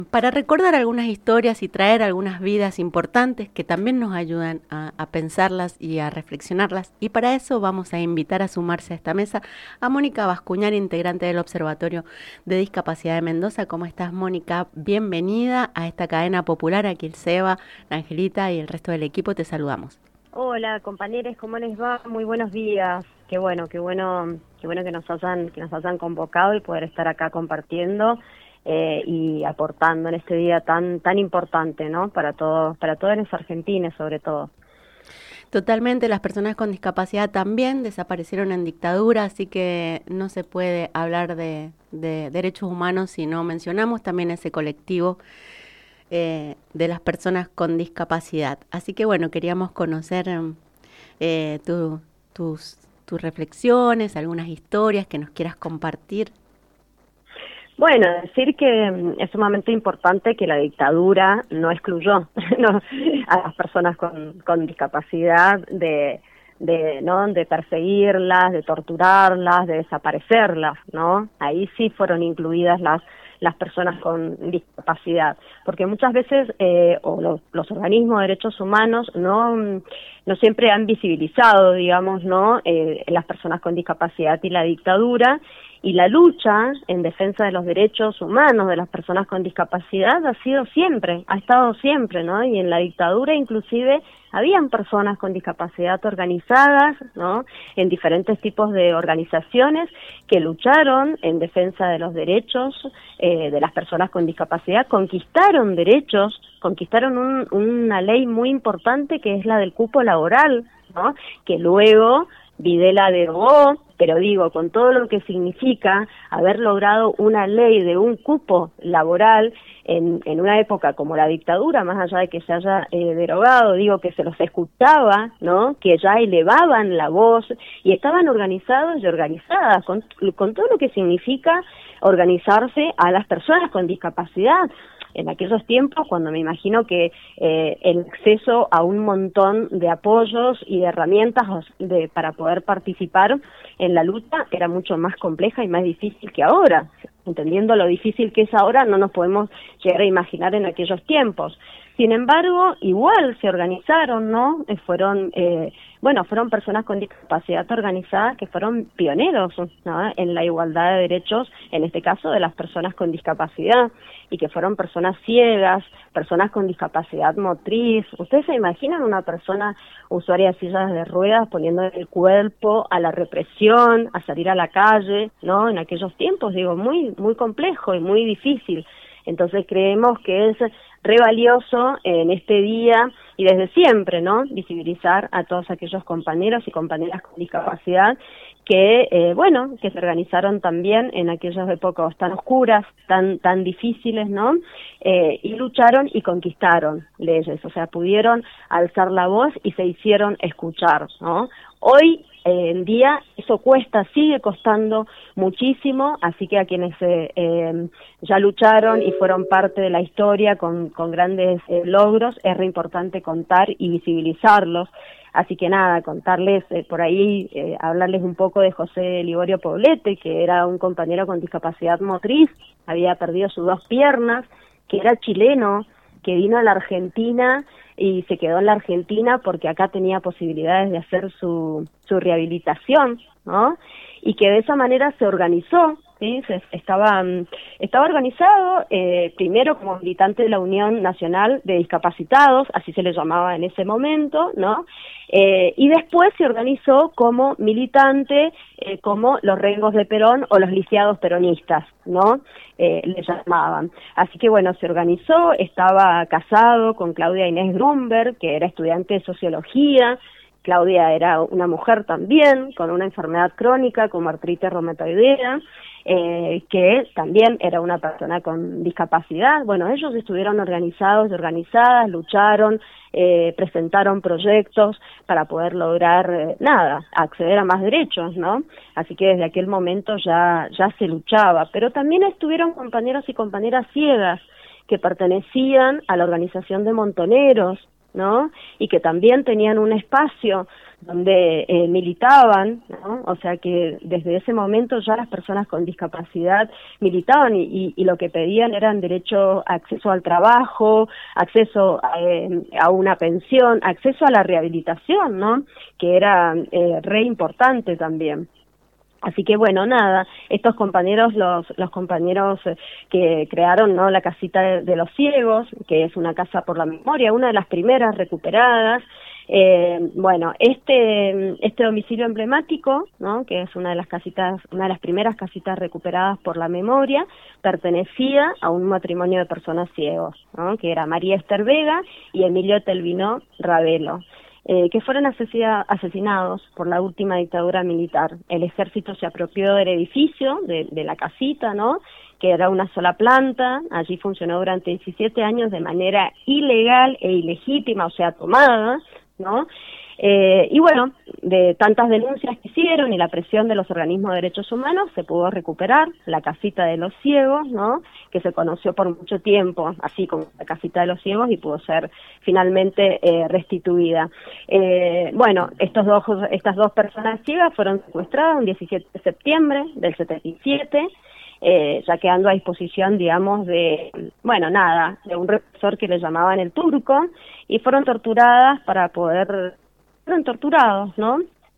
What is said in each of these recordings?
para recordar algunas historias y traer algunas vidas importantes que también nos ayudan a pensarlas y a reflexionarlas. Y para eso vamos a invitar a sumarse a esta mesa a Mónica Bascuñán, integrante del Observatorio de Discapacidad de Mendoza. ¿Cómo estás, Mónica? Bienvenida a esta cadena popular. Aquí el Seba, la Angelita y el resto del equipo te saludamos. Hola, compañeros, ¿cómo les va? Muy buenos días. Qué bueno que nos hayan convocado y poder estar acá compartiendo y aportando en este día tan importante, ¿no? Para todos los argentinos, sobre todo. Totalmente, las personas con discapacidad también desaparecieron en dictadura, así que no se puede hablar de derechos humanos si no mencionamos también ese colectivo de las personas con discapacidad. Así que bueno, queríamos conocer tus reflexiones, algunas historias que nos quieras compartir. Bueno, decir que es sumamente importante que la dictadura no excluyó ¿no? a las personas con discapacidad ¿no? de perseguirlas, de torturarlas, de desaparecerlas, ¿no? Ahí sí fueron incluidas las personas con discapacidad, porque muchas veces los organismos de derechos humanos no siempre han visibilizado, digamos, ¿no? Las personas con discapacidad y la dictadura, y la lucha en defensa de los derechos humanos de las personas con discapacidad ha estado siempre, ¿no? Y en la dictadura inclusive habían personas con discapacidad organizadas, ¿no? En diferentes tipos de organizaciones que lucharon en defensa de los derechos de las personas con discapacidad, conquistaron derechos, conquistaron una ley muy importante que es la del cupo laboral, ¿no? Que luego Videla derogó, pero digo, con todo lo que significa haber logrado una ley de un cupo laboral en una época como la dictadura, más allá de que se haya derogado, digo que se los escuchaba, ¿no? Que ya elevaban la voz y estaban organizados y organizadas con todo lo que significa organizarse a las personas con discapacidad. En aquellos tiempos, cuando me imagino que el acceso a un montón de apoyos y de herramientas para poder participar en la lucha era mucho más compleja y más difícil que ahora. Entendiendo lo difícil que es ahora, no nos podemos llegar a imaginar en aquellos tiempos. Sin embargo, igual se organizaron, ¿no? Fueron personas con discapacidad organizadas que fueron pioneros, ¿no? En la igualdad de derechos, en este caso de las personas con discapacidad, y que fueron personas ciegas, personas con discapacidad motriz. ¿Ustedes se imaginan una persona usuaria de sillas de ruedas poniendo el cuerpo a la represión, a salir a la calle, ¿no? En aquellos tiempos, digo, muy complejo y muy difícil. Entonces creemos que es re valioso en este día y desde siempre, ¿no? Visibilizar a todos aquellos compañeros y compañeras con discapacidad que, que se organizaron también en aquellas épocas tan oscuras, tan difíciles, ¿no? Y lucharon y conquistaron leyes, o sea, pudieron alzar la voz y se hicieron escuchar, ¿no? Hoy en día eso sigue costando muchísimo, así que a quienes ya lucharon y fueron parte de la historia con grandes logros, es re importante contar y visibilizarlos. Así que nada, contarles por ahí, hablarles un poco de José Liborio Poblete, que era un compañero con discapacidad motriz, había perdido sus 2 piernas, que era chileno, que vino a la Argentina y se quedó en la Argentina porque acá tenía posibilidades de hacer su rehabilitación, ¿no? Y que de esa manera se organizó, ¿sí? Estaba organizado primero como militante de la Unión Nacional de Discapacitados, así se le llamaba en ese momento, ¿no? Y después se organizó como militante, como los Rengos de Perón o los lisiados peronistas, ¿no? Le llamaban. Así que bueno, se organizó, estaba casado con Claudia Inés Grunberg, que era estudiante de sociología. Claudia era una mujer también con una enfermedad crónica como artritis reumatoidea, que también era una persona con discapacidad. Bueno, ellos estuvieron organizados y organizadas, lucharon, presentaron proyectos para poder lograr, acceder a más derechos, ¿no? Así que desde aquel momento ya se luchaba, pero también estuvieron compañeros y compañeras ciegas que pertenecían a la organización de montoneros, ¿no? Y que también tenían un espacio donde militaban, ¿no? O sea que desde ese momento ya las personas con discapacidad militaban y lo que pedían eran derecho a acceso al trabajo, acceso a una pensión, acceso a la rehabilitación, ¿no? Que era re importante también. Así que bueno, nada, estos compañeros, los compañeros que crearon, ¿no?, la casita de los ciegos, que es una casa por la memoria, una de las primeras recuperadas. Bueno, este domicilio emblemático, ¿no?, que es una de las primeras casitas recuperadas por la memoria, pertenecía a un matrimonio de personas ciegos, ¿no?, que era María Esther Vega y Emilio Telvino Ravelo. Que fueron asesinados por la última dictadura militar. El ejército se apropió del edificio, de la casita, ¿no?, que era una sola planta. Allí funcionó durante 17 años de manera ilegal e ilegítima, o sea, tomada, ¿no? Y bueno, de tantas denuncias que hicieron y la presión de los organismos de derechos humanos, se pudo recuperar la casita de los ciegos, ¿no?, que se conoció por mucho tiempo, así como la casita de los ciegos, y pudo ser finalmente restituida. Bueno, estas dos personas ciegas fueron secuestradas el 17 de septiembre del 77, ya quedando a disposición, digamos, de un represor que le llamaban el Turco, y fueron torturadas fueron torturados, ¿no?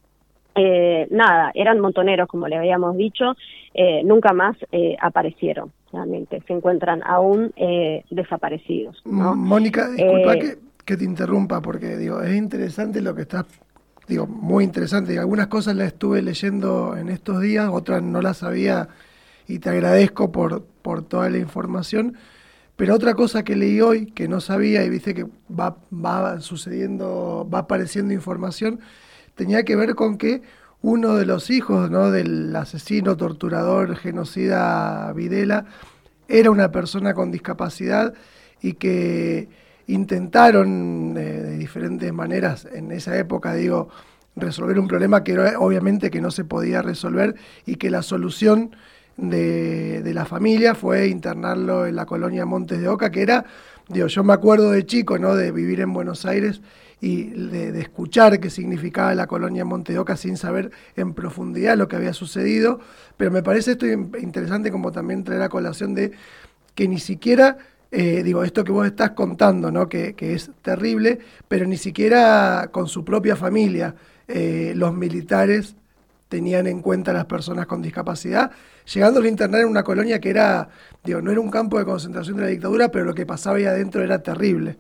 Eran montoneros, como le habíamos dicho, nunca más aparecieron, realmente, se encuentran aún desaparecidos, ¿no? Mónica, disculpa que te interrumpa, porque digo, es interesante lo que estás, muy interesante, y algunas cosas las estuve leyendo en estos días, otras no las sabía, y te agradezco por toda la información. Pero otra cosa que leí hoy, que no sabía, y viste que va sucediendo, va apareciendo información, tenía que ver con que uno de los hijos, ¿no?, del asesino, torturador, genocida Videla, era una persona con discapacidad, y que intentaron de diferentes maneras en esa época, resolver un problema que obviamente que no se podía resolver, y que la solución de la familia fue internarlo en la colonia Montes de Oca, que era, yo me acuerdo de chico, ¿no?, de vivir en Buenos Aires y de escuchar qué significaba la colonia Montes de Oca sin saber en profundidad lo que había sucedido, pero me parece esto interesante como también traer a colación de que ni siquiera, esto que vos estás contando, ¿no?, que es terrible, pero ni siquiera con su propia familia los militares tenían en cuenta a las personas con discapacidad, llegando a internar en una colonia que era, no era un campo de concentración de la dictadura, pero lo que pasaba ahí adentro era terrible.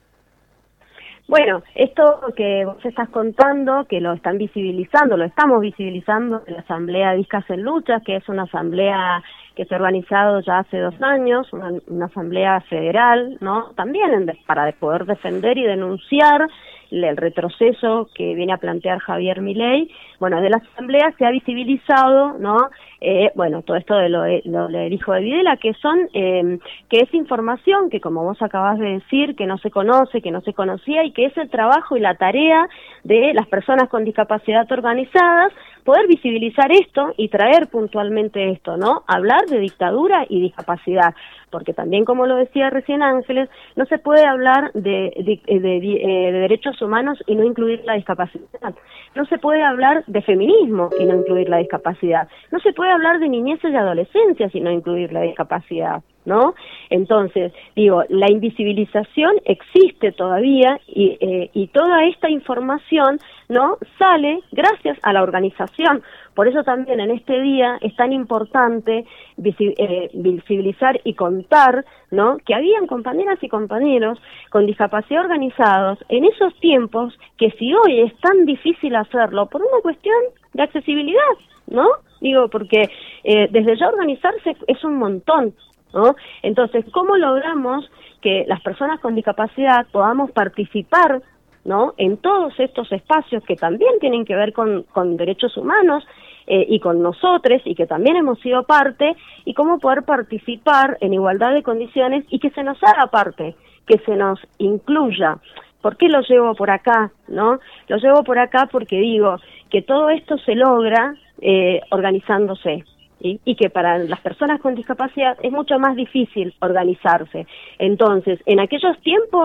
Bueno, esto que vos estás contando, que lo están visibilizando, lo estamos visibilizando en la Asamblea Discas en Lucha, que es una asamblea que se ha organizado ya hace 2 años, una asamblea federal, ¿no?, también para poder defender y denunciar el retroceso que viene a plantear Javier Milei. Bueno, de la asamblea se ha visibilizado, ¿no?, todo esto de lo del hijo de Videla, que es información que, como vos acabás de decir, que no se conoce, que no se conocía, y que es el trabajo y la tarea de las personas con discapacidad organizadas, poder visibilizar esto y traer puntualmente esto, ¿no?, hablar de dictadura y discapacidad, porque también, como lo decía recién Ángeles, no se puede hablar de derechos humanos y no incluir la discapacidad, no se puede hablar de feminismo y no incluir la discapacidad, no se puede hablar de niñez y adolescencia y no incluir la discapacidad, ¿no? Entonces, la invisibilización existe todavía, y toda esta información, ¿no?, sale gracias a la organización. Por eso también en este día es tan importante visibilizar y contar, ¿no?, que habían compañeras y compañeros con discapacidad organizados en esos tiempos, que si hoy es tan difícil hacerlo por una cuestión de accesibilidad, ¿no? Porque desde ya organizarse es un montón, ¿no? Entonces, ¿cómo logramos que las personas con discapacidad podamos participar, ¿no?, en todos estos espacios que también tienen que ver con derechos humanos y con nosotros, y que también hemos sido parte, y cómo poder participar en igualdad de condiciones y que se nos haga parte, que se nos incluya? ¿Por qué lo llevo por acá, no? Lo llevo por acá porque digo que todo esto se logra organizándose, ¿sí? Y que para las personas con discapacidad es mucho más difícil organizarse. Entonces, en aquellos tiempos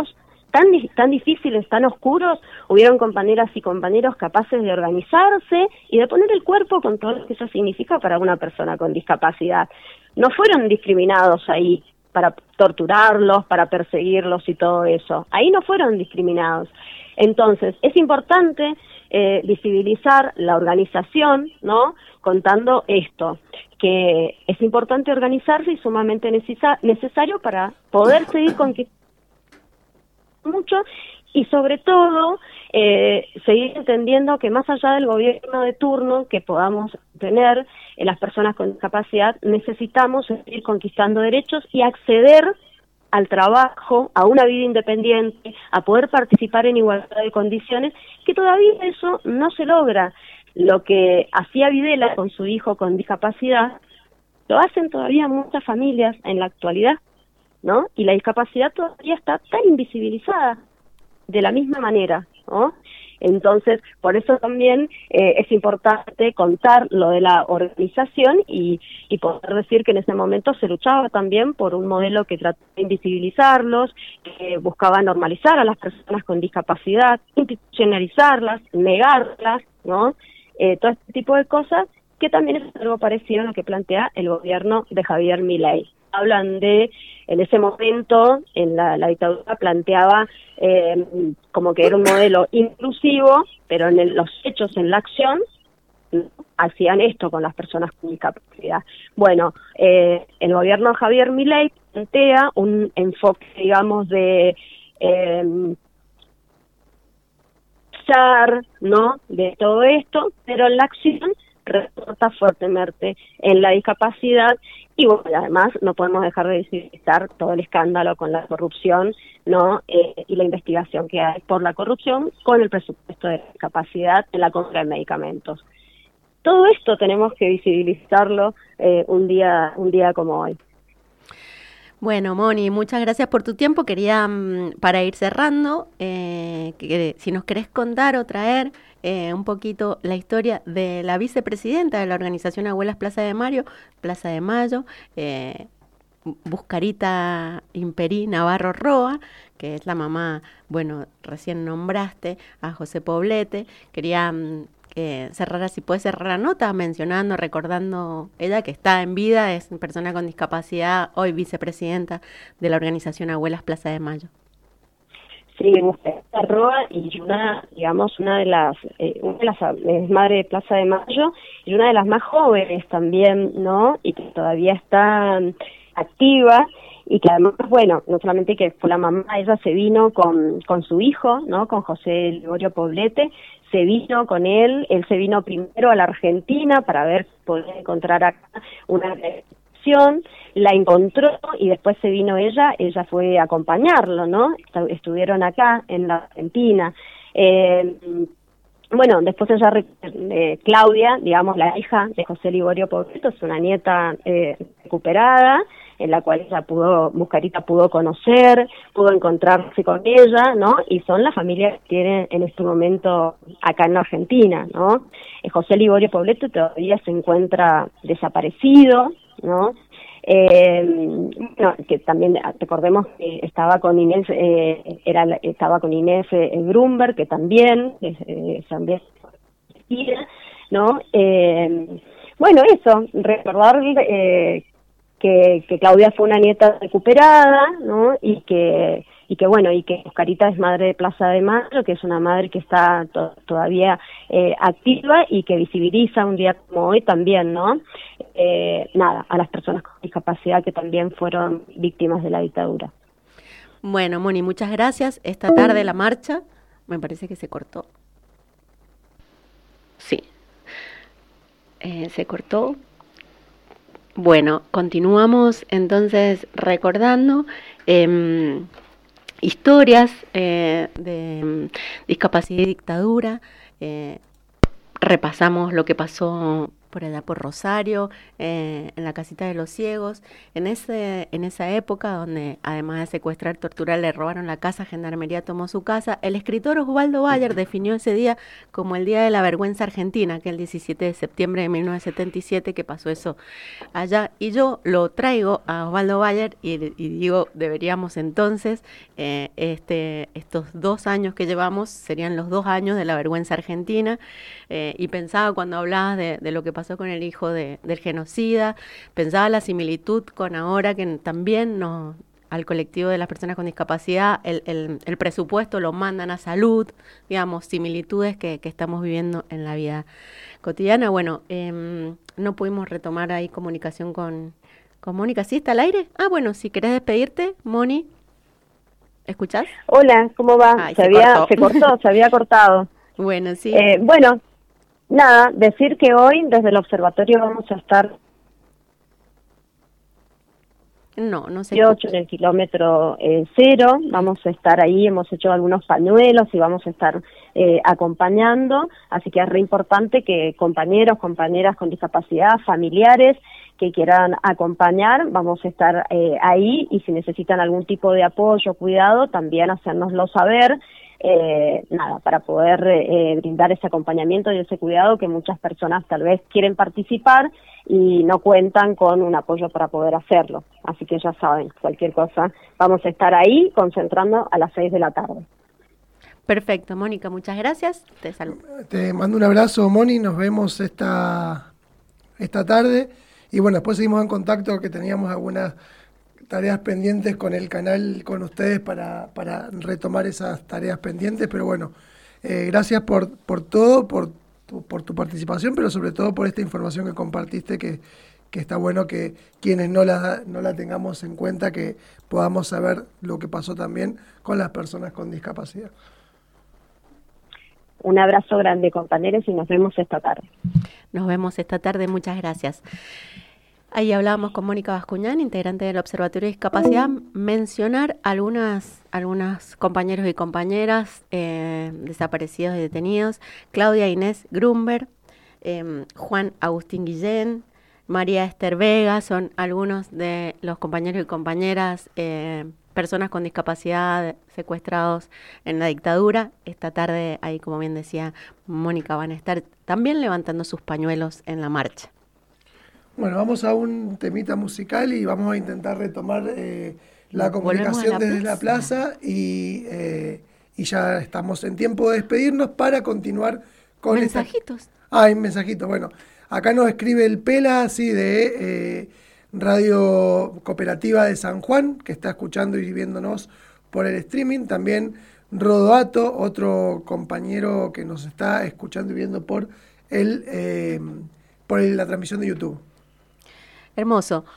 tan difíciles, tan oscuros, hubieron compañeras y compañeros capaces de organizarse y de poner el cuerpo con todo lo que eso significa para una persona con discapacidad. No fueron discriminados ahí para torturarlos, para perseguirlos y todo eso. Ahí no fueron discriminados. Entonces, es importante visibilizar la organización, ¿no? Contando esto, que es importante organizarse y sumamente necesario para poder seguir conquistando mucho y sobre todo seguir entendiendo que más allá del gobierno de turno que podamos tener las personas con discapacidad, necesitamos seguir conquistando derechos y acceder al trabajo, a una vida independiente, a poder participar en igualdad de condiciones, que todavía eso no se logra. Lo que hacía Videla con su hijo con discapacidad, lo hacen todavía muchas familias en la actualidad, ¿no? Y la discapacidad todavía está tan invisibilizada de la misma manera, ¿no? Entonces, por eso también es importante contar lo de la organización y poder decir que en ese momento se luchaba también por un modelo que trataba de invisibilizarlos, que buscaba normalizar a las personas con discapacidad, institucionalizarlas, negarlas, ¿no? Todo este tipo de cosas, que también es algo parecido a lo que plantea el gobierno de Javier Milei. Hablan de, en ese momento, en la dictadura planteaba como que era un modelo inclusivo, pero en los hechos, en la acción, hacían esto con las personas con discapacidad. Bueno, el gobierno de Javier Milei plantea un enfoque, digamos, de ¿no? De todo esto, pero en la acción recorta fuertemente en la discapacidad y bueno, además no podemos dejar de visibilizar todo el escándalo con la corrupción, ¿no? Y la investigación que hay por la corrupción con el presupuesto de discapacidad en la compra de medicamentos. Todo esto tenemos que visibilizarlo un día como hoy. Bueno, Moni, muchas gracias por tu tiempo. Quería, para ir cerrando, que si nos querés contar o traer un poquito la historia de la vicepresidenta de la organización Abuelas Plaza de Mayo, Buscarita Imperí Navarro Roa, que es la mamá, bueno, recién nombraste a José Poblete. Quería cerrar, si puedes cerrar la nota mencionando, recordando ella que está en vida, es una persona con discapacidad, hoy vicepresidenta de la organización Abuelas Plaza de Mayo. Sí, Buscarita Roa y una de las es madre de Plaza de Mayo y una de las más jóvenes también, ¿no? Y que todavía está activa y que además, bueno, no solamente que fue la mamá, ella se vino con su hijo, ¿no? Con José Liborio Poblete, se vino con él se vino primero a la Argentina para ver si podía encontrar acá una reacción, la encontró y después se vino ella fue a acompañarlo, ¿no? Estuvieron acá en la Argentina. Bueno, después ella, Claudia, digamos, la hija de José Liborio Poblete, es una nieta recuperada, en la cual Buscarita pudo conocer, pudo encontrarse con ella, ¿no? Y son la familia que tiene en este momento acá en la Argentina, ¿no? José Liborio Poblete todavía se encuentra desaparecido, ¿no? Bueno, que también recordemos que estaba con Inés, Grunberg, que también, ¿no? Bueno, eso, recordar que Claudia fue una nieta recuperada, ¿no? Y que Oscarita es madre de Plaza de Mayo, que es una madre que está todavía activa y que visibiliza un día como hoy también, ¿no? A las personas con discapacidad que también fueron víctimas de la dictadura. Bueno, Moni, muchas gracias. Esta tarde la marcha, me parece que se cortó. Sí, se cortó. Bueno, continuamos entonces recordando historias de discapacidad y dictadura. Repasamos lo que pasó por allá por Rosario, en la casita de los ciegos. En esa época, donde además de secuestrar, torturar, le robaron la casa, Gendarmería tomó su casa, el escritor Osvaldo Bayer definió ese día como el Día de la Vergüenza Argentina, que el 17 de septiembre de 1977, que pasó eso allá. Y yo lo traigo a Osvaldo Bayer y digo, deberíamos entonces, estos 2 años que llevamos, serían los 2 años de la vergüenza argentina, y pensaba cuando hablabas de lo que pasó con el hijo del genocida, pensaba la similitud con ahora que también al colectivo de las personas con discapacidad, el presupuesto lo mandan a salud, digamos, similitudes que estamos viviendo en la vida cotidiana. Bueno, no pudimos retomar ahí comunicación con Mónica. ¿Sí está al aire? Ah, bueno, si querés despedirte, Moni, ¿escuchás? Hola, ¿cómo va? Ay, se había cortado. Bueno, sí. Bueno, nada, decir que hoy desde el observatorio vamos a estar no sé. 8 en el kilómetro 0, vamos a estar ahí, hemos hecho algunos pañuelos y vamos a estar acompañando, así que es re importante que compañeros, compañeras con discapacidad, familiares que quieran acompañar, vamos a estar ahí, y si necesitan algún tipo de apoyo, cuidado, también hacérnoslo saber, para poder brindar ese acompañamiento y ese cuidado que muchas personas tal vez quieren participar y no cuentan con un apoyo para poder hacerlo. Así que ya saben, cualquier cosa, vamos a estar ahí concentrando a las 6 de la tarde. Perfecto, Mónica, muchas gracias. Te saludo. Te mando un abrazo, Moni, nos vemos esta tarde. Y bueno, después seguimos en contacto, que teníamos algunas tareas pendientes con el canal, con ustedes, para retomar esas tareas pendientes. Pero bueno, gracias por todo, por tu participación, pero sobre todo por esta información que compartiste, que está bueno que quienes no la tengamos en cuenta, que podamos saber lo que pasó también con las personas con discapacidad. Un abrazo grande, compañeros, y nos vemos esta tarde. Nos vemos esta tarde, muchas gracias. Ahí hablábamos con Mónica Bascuñán, integrante del Observatorio de Discapacidad, mencionar algunas compañeros y compañeras desaparecidos y detenidos: Claudia Inés Grumber, Juan Agustín Guillén, María Esther Vega, son algunos de los compañeros y compañeras, personas con discapacidad secuestrados en la dictadura. Esta tarde, ahí como bien decía Mónica, van a estar también levantando sus pañuelos en la marcha. Bueno, vamos a un temita musical y vamos a intentar retomar la comunicación desde la plaza y ya estamos en tiempo de despedirnos para continuar con mensajitos. Hay mensajitos. Bueno, acá nos escribe el Pela, así de Radio Cooperativa de San Juan, que está escuchando y viéndonos por el streaming. También Rodoato, otro compañero que nos está escuchando y viendo por la transmisión de YouTube. Hermoso.